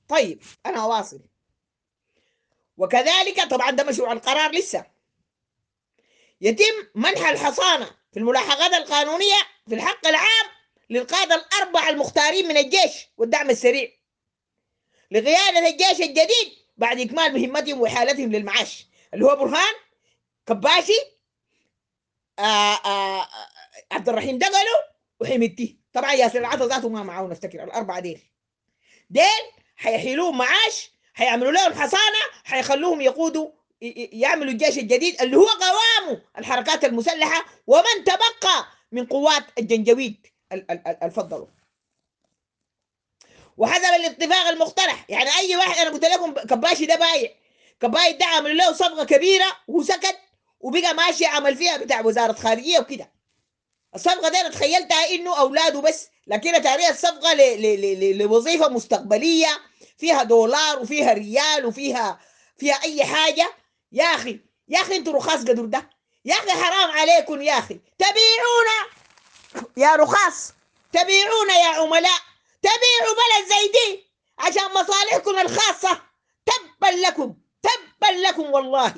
طيب أنا أواصل. وكذلك طبعا ده مشروع القرار لسه، يتم منح الحصانة في الملاحقات القانونية في الحق العام للقادة الأربعة المختارين من الجيش والدعم السريع لقيادة الجيش الجديد بعد إكمال مهمتهم وإحالتهم للمعاش، اللي هو برهان، كباشي، عبد الرحيم دقلو، وحميدتي. طبعا ياسر العطا ذاته ما معاه، نفتكر الأربعة ديل حيحيلوهم معاش، حيعملوا لهم حصانة، حيخلوهم يقودوا يعملوا الجيش الجديد اللي هو قوامه الحركات المسلحة ومن تبقى من قوات الجنجويد الفضلوا. وحسب الاتفاق المقترح، يعني اي واحد، انا قلت لكم كباشي ده بايع، كباي ده عمل له صفقه كبيره وسكت وبقى ماشي عمل فيها بتاع وزاره خارجيه وكده. الصفقه دي انا تخيلتها انه اولاده بس، لكن تاريخ الصفقه لوظيفه مستقبليه فيها دولار وفيها ريال وفيها اي حاجه. يا اخي يا اخي انتوا رخاص قدر ده، يا اخي حرام عليكم يا اخي، تبيعونا يا رخاص، تبيعونا يا عملاء، تبيعوا بلد زي دي عشان مصالحكم الخاصة. تبا لكم، تبا لكم والله.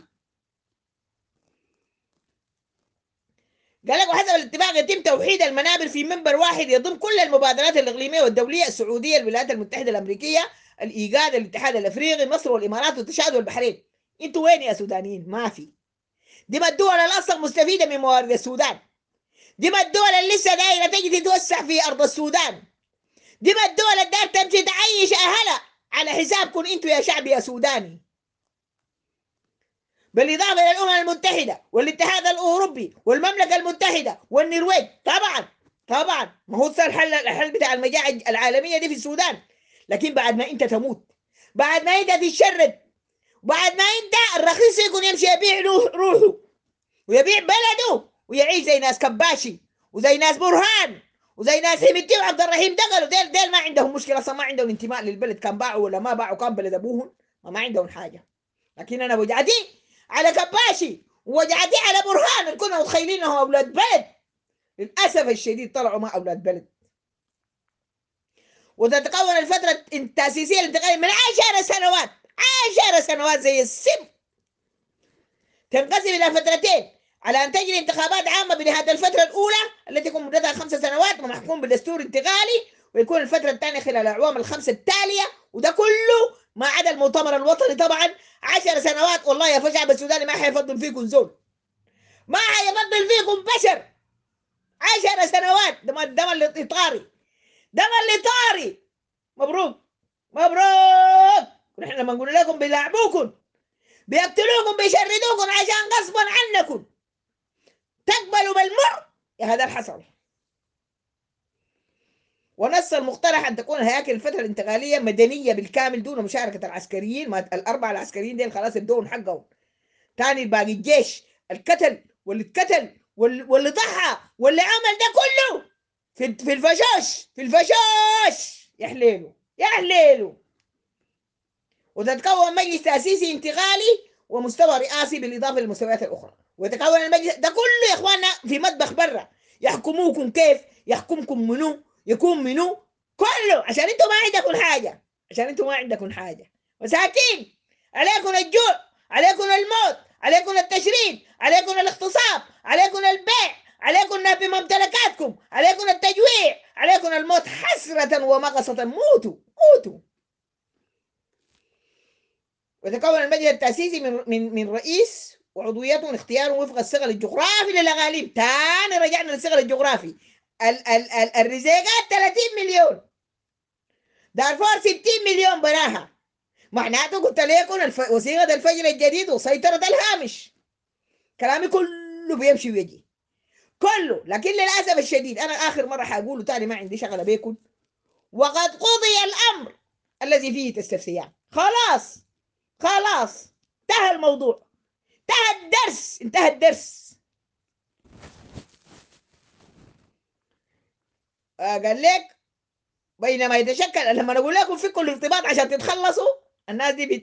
قال لك وحسب الاتفاق يتم توحيد المنابر في منبر واحد يضم كل المبادرات الإقليمية والدولية: السعودية، الولايات المتحدة الأمريكية، الإيجاد، الاتحاد الأفريقي، مصر والإمارات والتشاد والبحرين. انتوا وين يا سودانيين؟ ما في. دي ما الدول الأصل مستفيدة من موارد السودان، دي ما الدول اللي لسه دايرة تجي تتوسع في أرض السودان، دي ما الدول الدار تمشي تعيش أهلها على حسابكم انتوا يا شعب يا سوداني. بالإضافة إلى الأمم المتحدة والاتحاد الأوروبي والمملكة المتحدة والنرويج. طبعا ما هو الحل بتاع المجاعة العالمية دي في السودان. لكن بعد ما انت تموت، بعد ما انت تتشرد، بعد ما انت الرخيص يكون يمشي يبيع روحه ويبيع بلده ويعيش زي ناس كباشي وزي ناس برهان وزي ناس حميدتي وعبد الرحيم دقلوا، ديل ما عندهم مشكله اصلا، ما عندهم انتماء للبلد، كان باعوا ولا ما باعوا، كان بلد ابوهم، ما عندهم حاجه. لكن انا وجعتي على كباشي ووجعتي على برهان اللي كنا متخيلين انهم اولاد بلد، للاسف الشديد طلعوا ما اولاد بلد. وتتكون الفتره التاسيسيه الانتقاليه من 10 سنوات، 10 سنوات زي السم، تنقسم الى فترتين على ان تجري انتخابات عامه بنهايه الفتره الاولى التي تكون مدتها 5 سنوات ومحكوم بالدستور انتقالي، ويكون الفتره الثانيه خلال الاعوام الخمسه التاليه، وده كله ما عدا المؤتمر الوطني طبعا. 10 سنوات والله يا شعب السوداني ما حيفضل فيكم زول، ما حيفضل فيكم بشر. 10 سنوات دم الاطاري، دم الاطاري. مبروك مبروك. ونحن لما نقول لكم بيلاعبوكم، بيقتلوكم، بيشردوكم عشان غصبا عنكم تقبلوا بالمر، يا هذا الحصل. ونص المقترح ان تكون هياكل الفتره الانتقاليه مدنيه بالكامل دون مشاركه العسكريين، ما الاربعه العسكريين دول خلاص ادوهم حقهم. ثاني باقي الجيش القتل واللي اتقتل واللي ضحى واللي عمل ده كله في الفشوش، في الفشوش، يا حليله يا حليله. وتتكون مجلس تاسيسي انتقالي ومستوى رئاسي بالاضافه للمستويات الاخرى. ويتكون المجلس ده كله يا اخواننا في مطبخ برا، يحكموكم كيف، يحكمكم منو، يكون منو، كله عشان انتم ما عندكم حاجه، عشان انتم ما عندكم حاجه، مساكين. عليكم الجوع، عليكم الموت، عليكم التشريد، عليكم الاغتصاب، عليكم البيع، عليكم نهب ممتلكاتكم، عليكم التجويع، عليكم الموت حسرة ومغصة. موتوا موتوا. ويتكون المجلس التأسيسي من رئيس وعضويته اختيار وفق الصغر الجغرافي للأغاليب. تاني رجعنا للصغر الجغرافي. الرزيقات 30 مليون، دارفور 60 مليون براها. معناته قلت لكم وثيقة الفجر الجديد وسيطرة الهامش، كلامي كله بيمشي ويجي كله. لكن للأسف الشديد أنا آخر مرة حقوله تاني، ما عندي شغلة بيكم. وقد قضي الأمر الذي فيه تستفسيان. خلاص خلاص انتهى الموضوع، انتهى الدرس، انتهى الدرس. قال لك بينما يتشكل، لما نقول لكم فكوا الارتباط عشان تتخلصوا الناس دي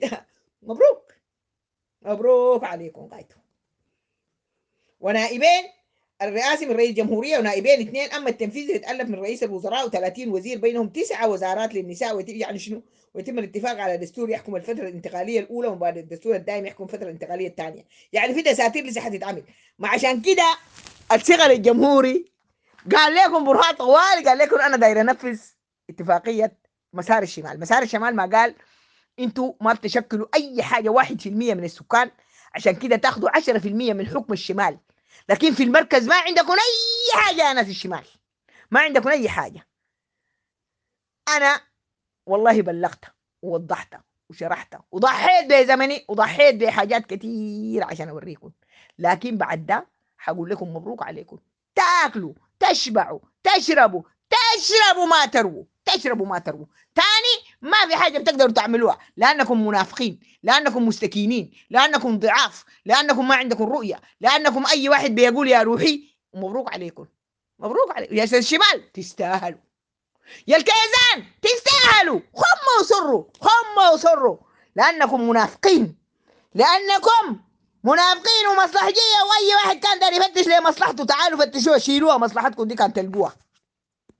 مبروك مبروك عليكم قايتوا. ونائبين الرئاسي من رئيس جمهورية ونائبين 2، أما التنفيذي يتألف من رئيس الوزراء و30 وزير، بينهم 9 وزارات للنساء، يعني شنو؟ ويتم الاتفاق على دستور يحكم الفترة الانتقالية الأولى، وبعد الدستور الدائم يحكم الفترة الانتقالية الثانية. يعني في دساتير لسه حتتعمل. ما عشان كده الصغر الجمهوري قال لكم برهان طوالي، قال لكم أنا داير أنفذ اتفاقية مسار الشمال. مسار الشمال ما قال انتوا ما بتشكلوا اي حاجه 1% من السكان، عشان كده تاخدوا 10% من حكم الشمال، لكن في المركز ما عندكم اي حاجه يا ناس الشمال، ما عندكم اي حاجه. انا والله بلغت ووضحت وشرحت وضحيت بزمني وضحيت بحاجات كتير عشان اوريكم، لكن بعد ده حقول لكم مبروك عليكم. تاكلوا تشبعوا تشربوا، تشربوا ما ترووا، تشربوا ما ترووا تاني. ما في حاجه بتقدروا تعملوها، لانكم منافقين، لانكم مستكينين، لانكم ضعاف، لانكم ما عندكم رؤيه، لانكم اي واحد بيقول يا روحي. مبروك عليكم، مبروك عليكم يا الشمال، تستاهلوا. يا الكيزان تستاهلوا، هم وصروا، هم وصروا، لانكم منافقين، لانكم منافقين ومصلحجيه، واي واحد كان داري يفتش لمصلحته تعالوا فتشوها، شيلوها، مصلحتكم دي كانت تلقوها.